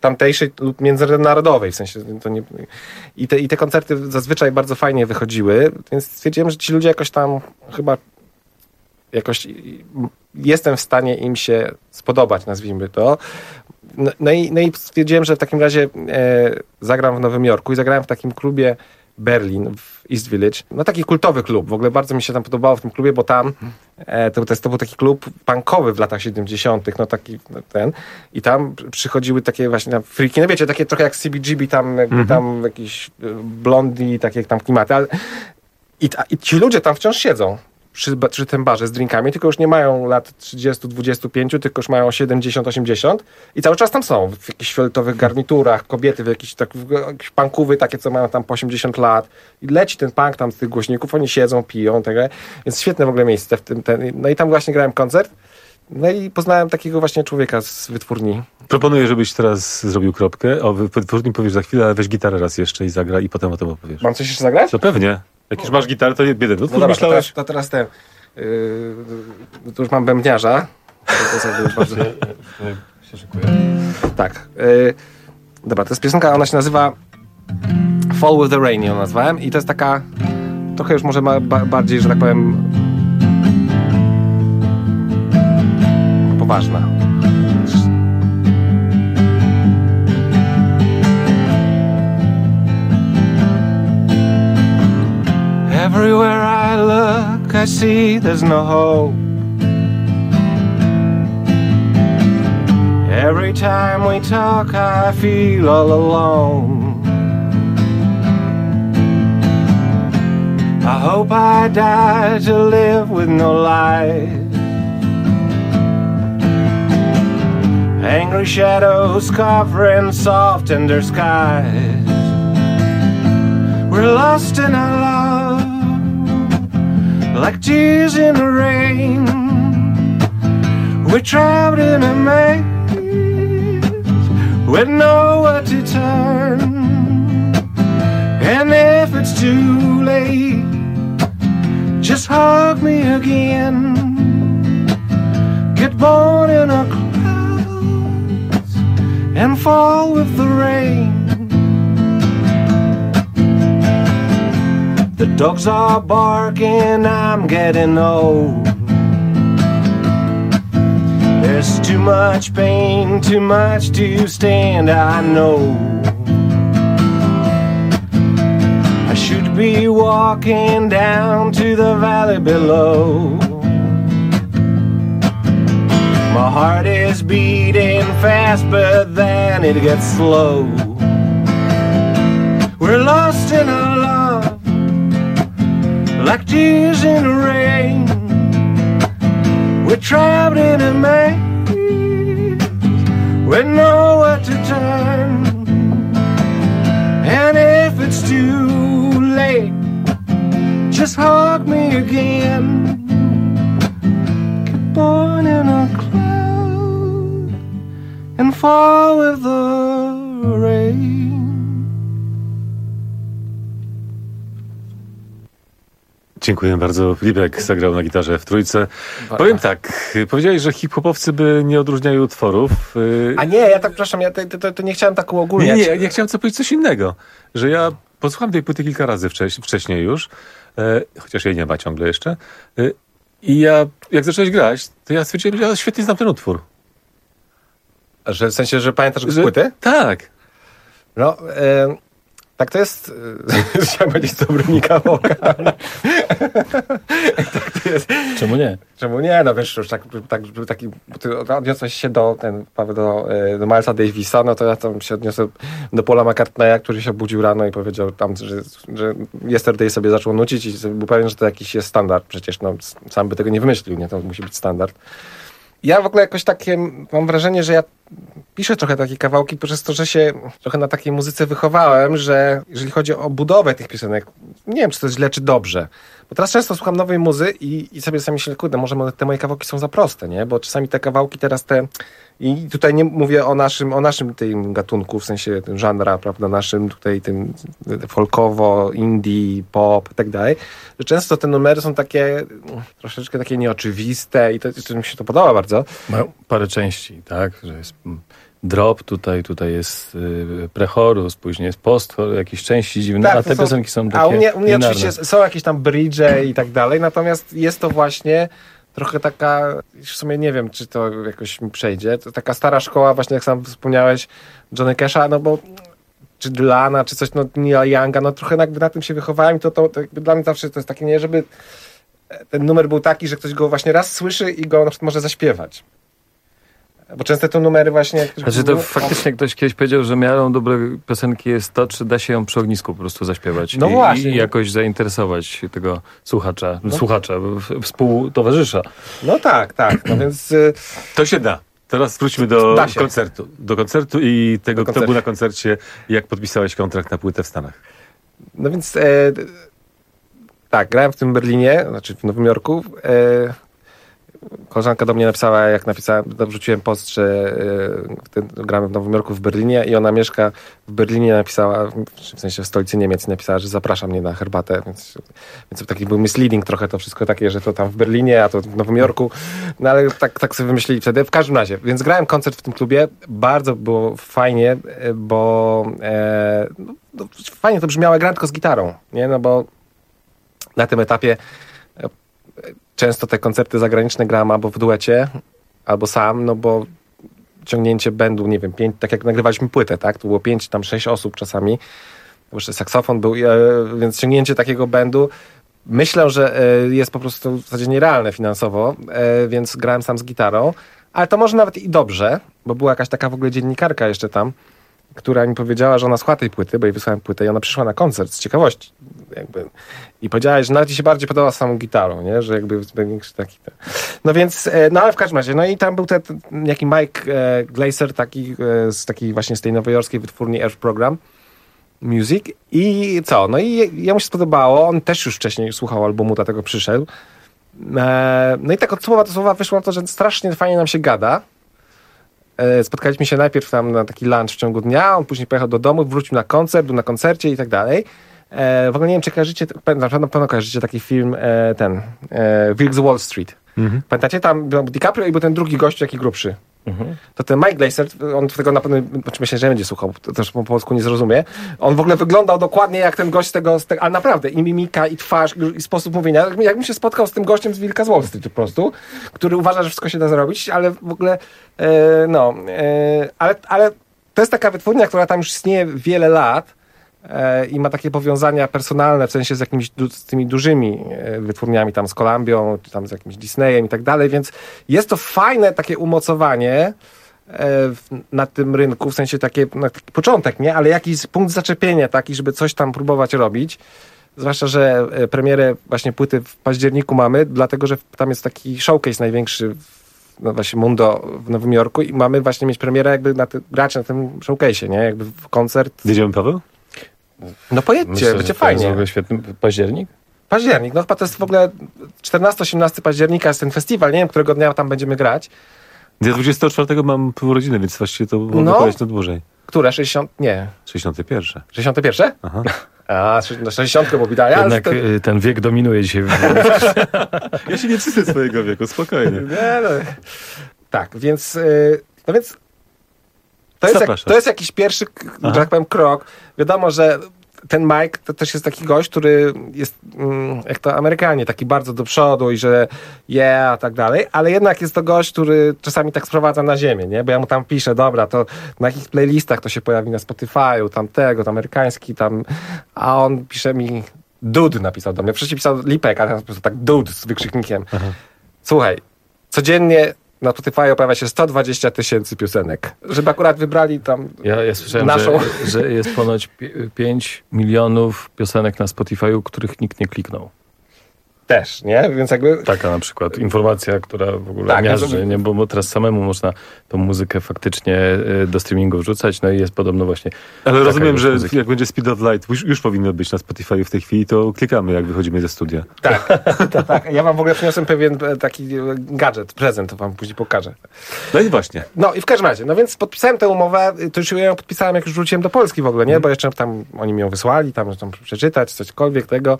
tamtejszej lub międzynarodowej, w sensie to nie... I te, i te koncerty zazwyczaj bardzo fajnie wychodziły, więc stwierdziłem, że ci ludzie jakoś tam chyba jakoś jestem w stanie im się spodobać, nazwijmy to. No, no, i, no i stwierdziłem, że w takim razie e, zagram w Nowym Jorku i zagrałem w takim klubie Berlin w East Village. No taki kultowy klub. W ogóle bardzo mi się tam podobało w tym klubie, bo tam e, to, to, to był taki klub punkowy w latach siedemdziesiątych. No taki no, ten. I tam przychodziły takie właśnie freaki. No wiecie, takie trochę jak C B G B, tam, mm-hmm. tam jakiś blondi, takie tam klimaty. Ale, i, I ci ludzie tam wciąż siedzą. Przy, przy tym barze z drinkami, tylko już nie mają lat trzydzieści, dwadzieścia pięć, tylko już mają siedemdziesiąt, osiemdziesiąt i cały czas tam są, w jakichś fioletowych garniturach, kobiety w jakichś tak, jakieś punkowy takie, co mają tam po osiemdziesiąt lat i leci ten punk tam z tych głośników, oni siedzą, piją, tak, więc świetne w ogóle miejsce w tym, ten, no i tam właśnie grałem koncert, no i poznałem takiego właśnie człowieka z wytwórni. Proponuję, żebyś teraz zrobił kropkę, o wytwórni powiesz za chwilę, ale weź gitarę raz jeszcze i zagra i potem o tym opowiesz. Mam coś jeszcze zagrać? To pewnie. Jak już masz gitarę, to nie biedę. No, no dobra, myślałeś... to, teraz, to teraz ten... Yy, to już mam bębniarza. To, to już bardzo... się szykuję. Tak. Yy, dobra, to jest piosenka, ona się nazywa Fall with the Rain, ją nazwałem. I to jest taka trochę już może ma, ba, bardziej, że tak powiem, poważna. Everywhere I look, I see there's no hope. Every time we talk, I feel all alone. I hope I die to live with no light. Angry shadows covering soft tender skies. We're lost in our love, like tears in the rain. We're trapped in a maze with nowhere to turn. And if it's too late, just hug me again. Get born in a clouds and fall with the rain. The dogs are barking, I'm getting old. There's too much pain, too much to stand, I know. I should be walking down to the valley below. My heart is beating fast, but then it gets slow. We're lost in our love, like tears in the rain. We're trapped in a maze with nowhere to turn. And if it's too late, just hug me again. Get born in a cloud and fall with the rain. Dziękuję bardzo. Filipek zagrał na gitarze w trójce. Powiem tak, powiedziałeś, że hip-hopowcy by nie odróżniali utworów. A nie, ja tak, przepraszam, ja to, to, to nie chciałem tak uogólniać. Nie, nie, ja chciałem co powiedzieć coś innego. Że ja posłuchałem tej płyty kilka razy wcześ, wcześniej już, e, chociaż jej nie ma ciągle jeszcze. E, I ja, jak zacząłeś grać, to ja stwierdziłem, że ja świetnie znam ten utwór. Że w sensie, że pamiętasz go z płyty? Tak. No, e, tak to jest... Chciałem powiedzieć Dobronika Woka. Tak to jest. Czemu nie? Czemu nie? No wiesz, już tak, tak, taki, ty odniosłeś się do, ten, do, do Milesa Davisa, no to ja tam się odniosłem do Paula McCartneya, który się obudził rano i powiedział tam, że, że Yesterday sobie zaczął nucić i był pewien, że to jakiś jest standard. Przecież no, sam by tego nie wymyślił, nie? To musi być standard. Ja w ogóle jakoś takie, mam wrażenie, że ja piszę trochę takie kawałki przez to, że się trochę na takiej muzyce wychowałem, że jeżeli chodzi o budowę tych piosenek, nie wiem, czy to jest źle, czy dobrze. Bo teraz często słucham nowej muzy i, i sobie sami myślę, kurde, może te moje kawałki są za proste, nie? Bo czasami te kawałki teraz te... I tutaj nie mówię o naszym, o naszym tym gatunku, w sensie tym żanra, prawda, naszym tutaj tym folkowo, indie, pop i tak dalej, że często te numery są takie troszeczkę takie nieoczywiste i to, to mi się to podoba bardzo. Mają parę części, tak, że jest drop, tutaj, tutaj jest y, prechorus, później jest postchorus, jakieś części dziwne, Tak, a to te są- piosenki są takie A u mnie, u mnie binarne. oczywiście są jakieś tam bridge i tak dalej, natomiast jest to właśnie trochę taka, w sumie nie wiem, czy to jakoś mi przejdzie, to taka stara szkoła, właśnie jak sam wspomniałeś, Johnny Casha, no bo czy Dylana, czy coś, no Neila Younga, no trochę jakby na tym się wychowałem, to, to, to jakby dla mnie zawsze to jest takie, nie, żeby ten numer był taki, że ktoś go właśnie raz słyszy i go na przykład może zaśpiewać. Bo często te numery właśnie... Znaczy to faktycznie ktoś kiedyś powiedział, że miarą dobrej piosenki jest to, czy da się ją przy ognisku po prostu zaśpiewać. No I, właśnie. I jakoś zainteresować tego słuchacza, no. słuchacza, w- współtowarzysza. No tak, tak, no więc... y, To się da. Teraz wróćmy do Da się. koncertu. Do koncertu i tego, Do kto koncertu. był na koncercie, jak podpisałeś kontrakt na płytę w Stanach. No więc e, tak, grałem w tym Berlinie, znaczy w Nowym Jorku. E, koleżanka do mnie napisała, jak napisałem, wrzuciłem post, że e, ten, gramy w Nowym Jorku w Berlinie i ona mieszka w Berlinie, napisała, w sensie w stolicy Niemiec, napisała, że zaprasza mnie na herbatę, więc, więc taki był misleading trochę to wszystko takie, że to tam w Berlinie, a to w Nowym Jorku, no ale tak, tak sobie wymyślili wtedy. W każdym razie, więc grałem koncert w tym klubie, bardzo było fajnie, e, bo e, no, no, fajnie to brzmiało, grałem tylko z gitarą, nie, no bo na tym etapie e, często te koncerty zagraniczne gram albo w duecie, albo sam, no bo ciągnięcie będu, nie wiem, pięć, tak jak nagrywaliśmy płytę, tak, to było pięć, tam sześć osób czasami, bo jeszcze saksofon był, e, więc ciągnięcie takiego będu, myślę, że e, jest po prostu w zasadzie nierealne finansowo, e, więc grałem sam z gitarą, ale to może nawet i dobrze, bo była jakaś taka w ogóle dziennikarka jeszcze tam, która mi powiedziała, że ona słucha tej płyty, bo jej wysłałem płytę i ona przyszła na koncert z ciekawości. Jakby. I powiedziała, że nawet jej się bardziej podoba z samą gitarą, nie? Że jakby większy taki... Ten. No więc, e, no ale w każdym razie, no i tam był ten, ten jaki Mike e, Glaser, taki e, z takiej właśnie z tej nowojorskiej wytwórni Earth Program Music i co? No i jemu się spodobało, on też już wcześniej słuchał albumu, dlatego przyszedł. E, no i tak od słowa do słowa wyszło na to, że strasznie fajnie nam się gada. Spotkaliśmy się najpierw tam na taki lunch w ciągu dnia, on później pojechał do domu, wrócił na koncert, był na koncercie i tak dalej. E, w ogóle nie wiem, czy kojarzycie, na pewno, pewno kojarzycie taki film, e, ten, e, Wilk z Wall Street. Mhm. Pamiętacie? Tam był DiCaprio i był ten drugi gość, taki grubszy. Mhm. To ten Mike Glaser, on tego na pewno, myślę, że będzie słuchał, to też po polsku nie zrozumie. On w ogóle wyglądał dokładnie jak ten gość z tego, z tego, ale naprawdę, i mimika, i twarz, i sposób mówienia. Jakbym się spotkał z tym gościem z Wilka z Wall Street po prostu, który uważa, że wszystko się da zrobić, ale w ogóle, e, no, e, ale, ale to jest taka wytwórnia, która tam już istnieje wiele lat, i ma takie powiązania personalne, w sensie z jakimiś du- z tymi dużymi wytwórniami, tam z Columbią, czy tam z jakimś Disneyem i tak dalej, więc jest to fajne takie umocowanie e, w, na tym rynku, w sensie takie, no, taki początek, nie? Ale jakiś punkt zaczepienia taki, żeby coś tam próbować robić. Zwłaszcza, że e, premierę właśnie płyty w październiku mamy, dlatego, że tam jest taki showcase największy w, no właśnie Mundo w Nowym Jorku i mamy właśnie mieć premierę jakby na ty, grać na tym showcase'ie, nie? Jakby w koncert. Jedziemy, Paweł? No pojedźcie, Myślę, będzie że to fajnie. jest w ogóle świetny październik. Październik, no chyba to jest w ogóle czternastego osiemnastego października jest ten festiwal, nie wiem, którego dnia tam będziemy grać. Ja dwudziestego czwartego mam urodziny, więc właściwie to mogę No. powiedzieć na dłużej. Które? sześćdziesiąt? Nie. sześćdziesiąte pierwsze. sześćdziesiąte pierwsze? Aha. A, no sześćdziesiątkę, bo widać. Jednak y, ten wiek dominuje dzisiaj. Ja się nie wstydzę swojego wieku, spokojnie. Nie, no. Tak, więc y, no więc to jest, jak, to jest jakiś pierwszy, że tak powiem, krok. Wiadomo, że ten Mike to też jest taki gość, który jest, mm, jak to Amerykanie, taki bardzo do przodu i że yeah, tak dalej, ale jednak jest to gość, który czasami tak sprowadza na ziemię, nie? Bo ja mu tam piszę, dobra, to na jakich playlistach to się pojawi na Spotify'u, tam tego, to amerykański, tam, a on pisze mi, dude napisał do mnie, wcześniej pisał Lipek, a teraz po prostu tak dude z wykrzyknikiem. Aha. Słuchaj, codziennie na Spotify pojawia się sto dwadzieścia tysięcy piosenek. Żeby akurat wybrali tam Ja, ja słyszałem, naszą... że, że jest ponoć pięć milionów piosenek na Spotify'u, których nikt nie kliknął. Też, nie? Więc jakby... Taka na przykład informacja, która w ogóle tak, miażdży, no, nie? Bo, bo teraz samemu można tą muzykę faktycznie do streamingu wrzucać, no i jest podobno właśnie... Ale rozumiem, że muzyki. Jak będzie Speed of Light, już, już powinno być na Spotify w tej chwili, to klikamy, jak wychodzimy ze studia. Tak, tak, tak. Ja wam w ogóle przyniosłem pewien taki gadżet, prezent, to wam później pokażę. No i właśnie. No i w każdym razie, no więc podpisałem tę umowę, to już ją podpisałem, jak już wróciłem do Polski w ogóle, nie? Bo jeszcze tam oni mi ją wysłali, tam, tam przeczytać, cośkolwiek tego.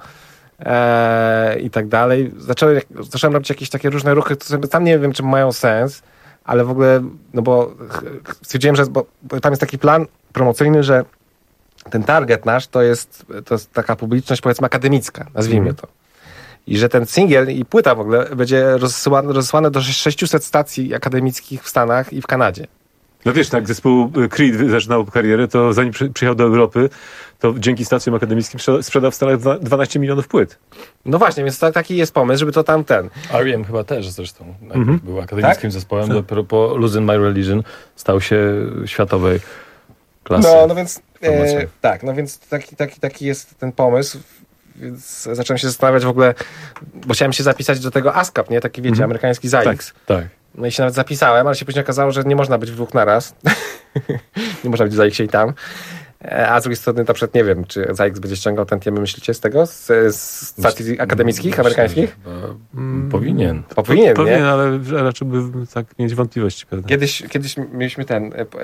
Eee, i tak dalej. Zacząłem, zacząłem robić jakieś takie różne ruchy, które tam nie wiem, czy mają sens, ale w ogóle, no bo stwierdziłem, że bo, bo tam jest taki plan promocyjny, że ten target nasz to jest, to jest taka publiczność, powiedzmy, akademicka, nazwijmy mm. to. I że ten singiel i płyta w ogóle będzie rozsyłane, rozesłane do sześciuset stacji akademickich w Stanach i w Kanadzie. No wiesz, tak, zespół Creed zaczynał karierę, to zanim przy, przyjechał do Europy, to dzięki stacjom akademickim sprzedał w Stanach dwanaście milionów płyt. No właśnie, więc to, taki jest pomysł, żeby to tam ten... R E M chyba też zresztą mm-hmm. był akademickim tak? zespołem, tak. dopiero po Losing My Religion stał się światowej klasy. No, no więc e, tak, no więc taki, taki, taki jest ten pomysł. Więc zacząłem się zastanawiać w ogóle, bo chciałem się zapisać do tego ASCAP, nie? Taki, wiecie, mm-hmm. amerykański Zajks. Tak, tak. No i się nawet zapisałem, ale się później okazało, że nie można być w dwóch naraz. Nie można być w Zajksie i tam. A z drugiej strony na przykład nie wiem, czy Zajks będzie ściągał ten temy, myślicie, z tego? Z, z stacji akademickich, myślę, amerykańskich? Hmm. Powinien. O, powinien, powinien, nie? ale raczej by tak mieć wątpliwości. Pewnie. Kiedyś, kiedyś mieliśmy ten, e, e,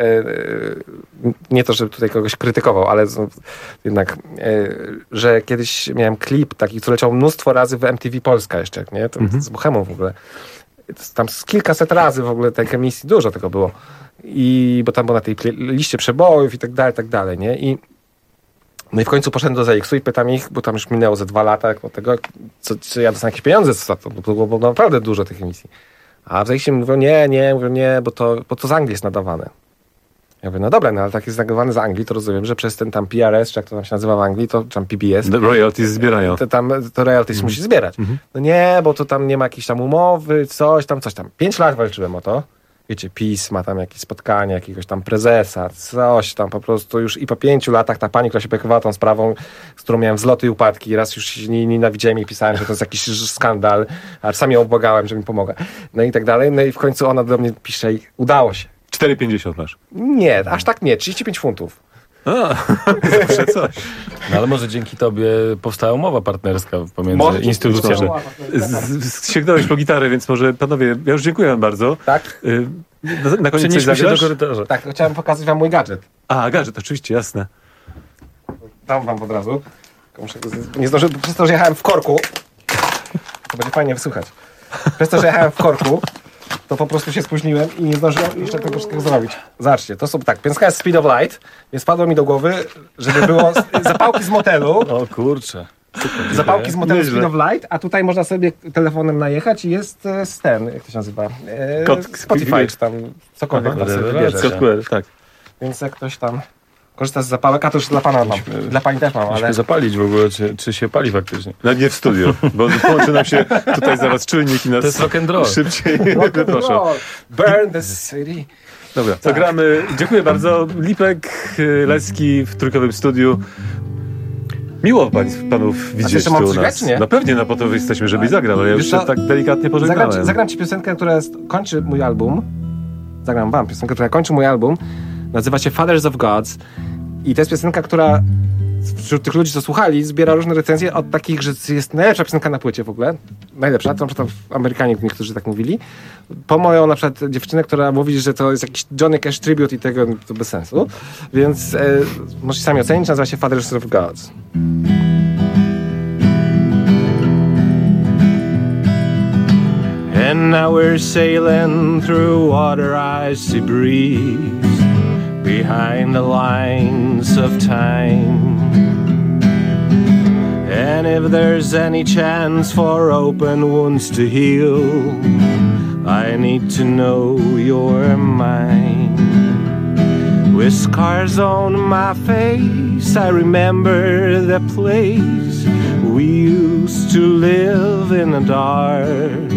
nie to, żeby tutaj kogoś krytykował, ale z, jednak, e, że kiedyś miałem klip taki, co leciał mnóstwo razy w M T V Polska jeszcze, nie? To, mm-hmm. Z Bohemą w ogóle. Tam z kilkaset razy w ogóle tej emisji, dużo tego było. I, bo tam było na tej liście przebojów i tak dalej, tak dalej, nie? I, no i w końcu poszedłem do Zajksu i pytam ich, bo tam już minęło ze dwa lata od tego, co, czy ja dostanę jakieś pieniądze za to, bo to było naprawdę dużo tych emisji. A w Zajksie mówią, nie, nie, mówią, nie, bo to, bo to z Anglii jest nadawane. Ja mówię, no dobra, no ale tak jest nadawane z Anglii, to rozumiem, że przez ten tam P R S, czy jak to tam się nazywa w Anglii, to tam P B S. The royalties zbierają. To, tam, to royalties mm. musi zbierać. Mm-hmm. No nie, bo to tam nie ma jakiejś tam umowy, coś tam, coś tam. Pięć lat walczyłem o to. Wiecie, PiS ma tam jakieś spotkanie, jakiegoś tam prezesa, coś tam po prostu już i po pięciu latach ta pani, która się pojechała tą sprawą, z którą miałem wzloty i upadki, raz już się nie nienawidziałem i pisałem, że to jest jakiś skandal, a czasami ją błagałem, że mi pomogła. No i tak dalej. No i w końcu ona do mnie pisze i udało się. cztery pięćdziesiąt masz? Nie, aż tak nie, trzydzieści pięć funtów. A, zawsze coś. No ale może dzięki tobie powstała umowa partnerska pomiędzy może instytucjami. Sięgnąłeś po gitarę, więc może panowie, ja już dziękuję wam bardzo. Tak. Na, na koniec coś zagrasz? się do korytarza. Tak, chciałem pokazać wam mój gadżet. A, gadżet, oczywiście, jasne. Dam wam od razu. Muszę go z... Nie zdążyłem, przez to, że jechałem w korku. To będzie fajnie wysłuchać. Przez to, że jechałem w korku, to po prostu się spóźniłem i nie zdążyłem jeszcze tego wszystkiego zrobić. Zobaczcie, to są tak, piosenka jest Speed of Light, więc padło mi do głowy, żeby było zapałki z motelu. O kurczę. Super, zapałki z motelu Speed of Light, a tutaj można sobie telefonem najechać i jest ten, jak to się nazywa? E, Kod, Spotify, czy tam cokolwiek tam sobie wybierze. Tak. Więc jak ktoś tam korzysta z zapałek, a to już dla pana mam. Dla pani też mam, ale... Musimy zapalić w ogóle, czy, czy się pali faktycznie. No nie w studiu, bo połączy nam się tutaj zaraz czujnik i nas... To jest rock and roll. Szybciej proszę. Burn the city. Dobra, to tak. Gramy. Dziękuję bardzo. Lipek, Leski w trójkowym studiu. Miło pan, panów widzieć tu u nas. Nie? No pewnie, no po to jesteśmy, żeby zagrał, ale ja już się tak delikatnie pożegnałem. Zagram ci, zagram ci piosenkę, która jest, kończy mój album. Zagram wam piosenkę, która kończy mój album. Nazywa się Fathers of Gods. I to jest piosenka, która wśród tych ludzi, co słuchali, zbiera różne recenzje od takich, że jest najlepsza piosenka na płycie w ogóle. Najlepsza, to na przykład Amerykanie niektórzy tak mówili. Po moją na przykład dziewczynę, która mówi, że to jest jakiś Johnny Cash tribute i tego to bez sensu. Więc e, możecie sami ocenić, nazywa się Fathers of Gods. And now we're sailing through water icy breeze behind the lines of time. And if there's any chance for open wounds to heal, I need to know you're mine. With scars on my face, I remember the place we used to live in the dark.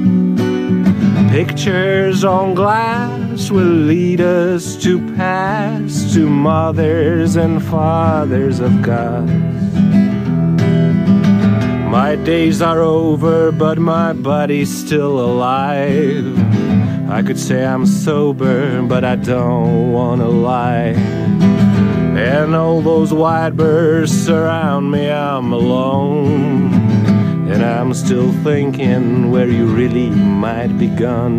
Pictures on glass will lead us to past, to mothers and fathers of God. My days are over, but my body's still alive. I could say I'm sober, but I don't wanna lie. And all those white birds surround me, I'm alone. And I'm still thinking where you really might be gone.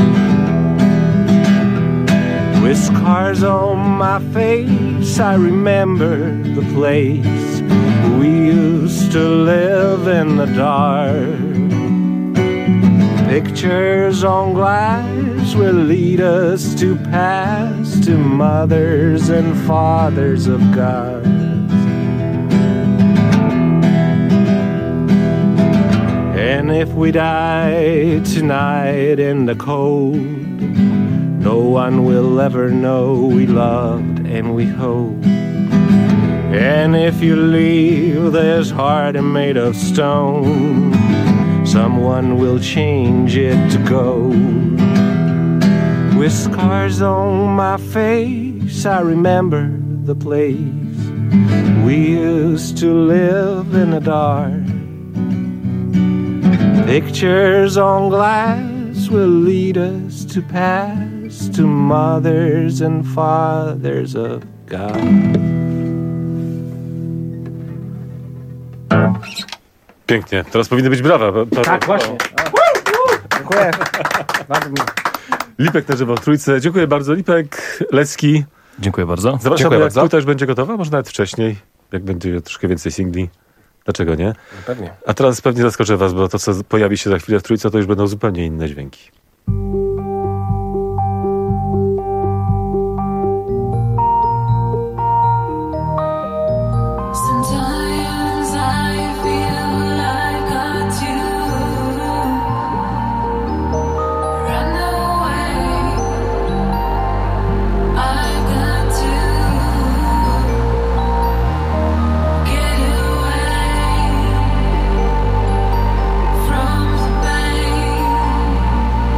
With scars on my face, I remember the place we used to live in the dark. Pictures on glass will lead us to past, to mothers and fathers of God. And if we die tonight in the cold, no one will ever know we loved and we hope. And if you leave this heart made of stone, someone will change it to gold. With scars on my face, I remember the place we used to live in the dark. Pictures on glass will lead us to past, to mothers and fathers of God. Pięknie. Teraz powinny być brawa. To, Tak, właśnie. Dziękuję. Bardzo miło. Lipek na żywo w Trójce. Dziękuję bardzo. Lipek, Lecki. Dziękuję bardzo. Zapraszamy, Dziękuję jak bardzo. płyta już będzie gotowa, może nawet wcześniej, jak będzie troszkę więcej singli. Dlaczego nie? Pewnie. A teraz pewnie zaskoczę was, bo to, co pojawi się za chwilę w Trójce, to już będą zupełnie inne dźwięki. Sometimes I feel like I do run away. I got to get away from the pain.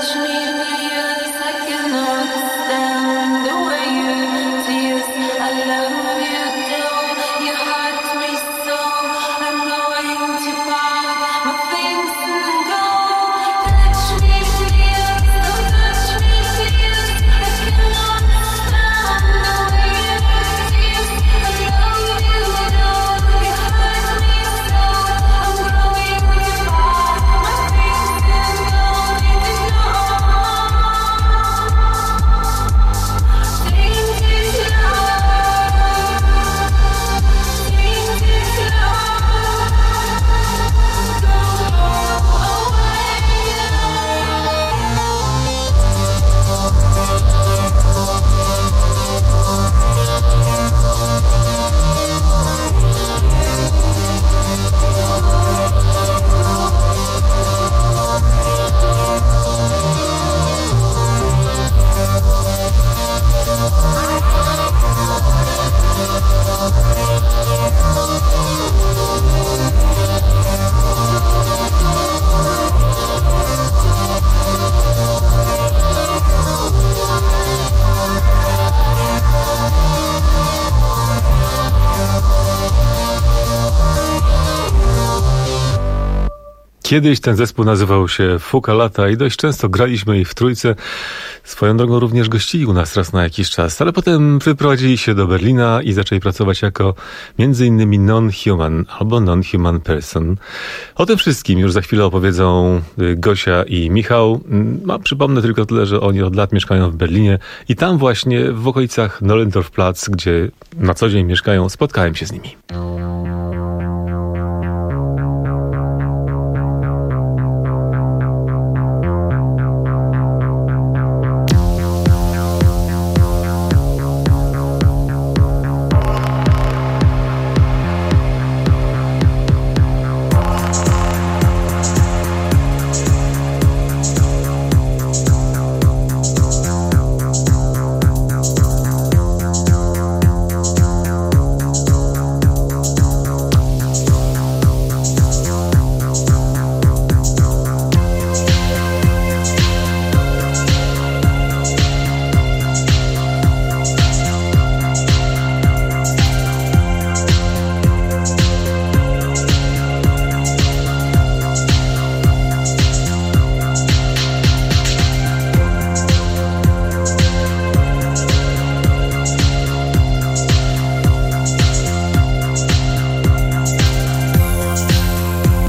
Kiedyś ten zespół nazywał się Fuka Lata i dość często graliśmy ich w trójce. Swoją drogą również gościli u nas raz na jakiś czas, ale potem wyprowadzili się do Berlina i zaczęli pracować jako między innymi Non-Human albo Non-Human Person. O tym wszystkim już za chwilę opowiedzą Gosia i Michał. No, przypomnę tylko tyle, że oni od lat mieszkają w Berlinie i tam właśnie w okolicach Nollendorfplatz, gdzie na co dzień mieszkają, spotkałem się z nimi.